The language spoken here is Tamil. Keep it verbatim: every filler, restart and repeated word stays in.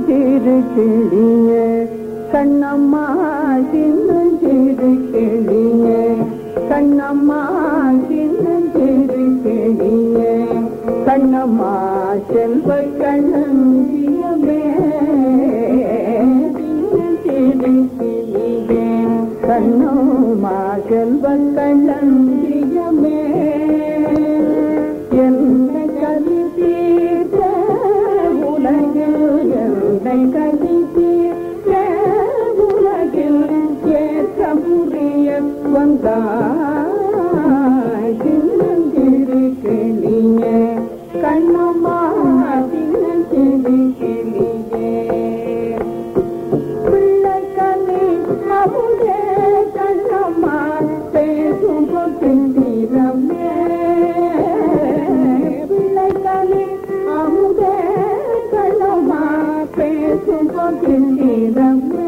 சின்னஞ்சிறு கிளியே கண்ணம்மா சின்னஞ்சிறு கிளியே கண்ணம்மா சின்னஞ்சிறு கிளியே கண்ணம்மா செல்வ கண்ணஞ்சியமே சின்னஞ்சிறு கிளியே கண்ணம்மா செல்வ கண்ணஞ்சியமே என்னை கதி தீர்த்த உலகில் என்னை கதி தீர்த்த உலகில் ஏற்ற முறிய வந்தாய் சின்னஞ்சிறு கிளியே கண்ணம்மா சின்னஞ்சிறு கிளியே பிள்ளைக்கனி அமுதே கண்ணம்மா பேசும் பொத்திரமே பிள்ளைக்கனி அமுதே கண்ணம்மா பேசும் பொத்திரமே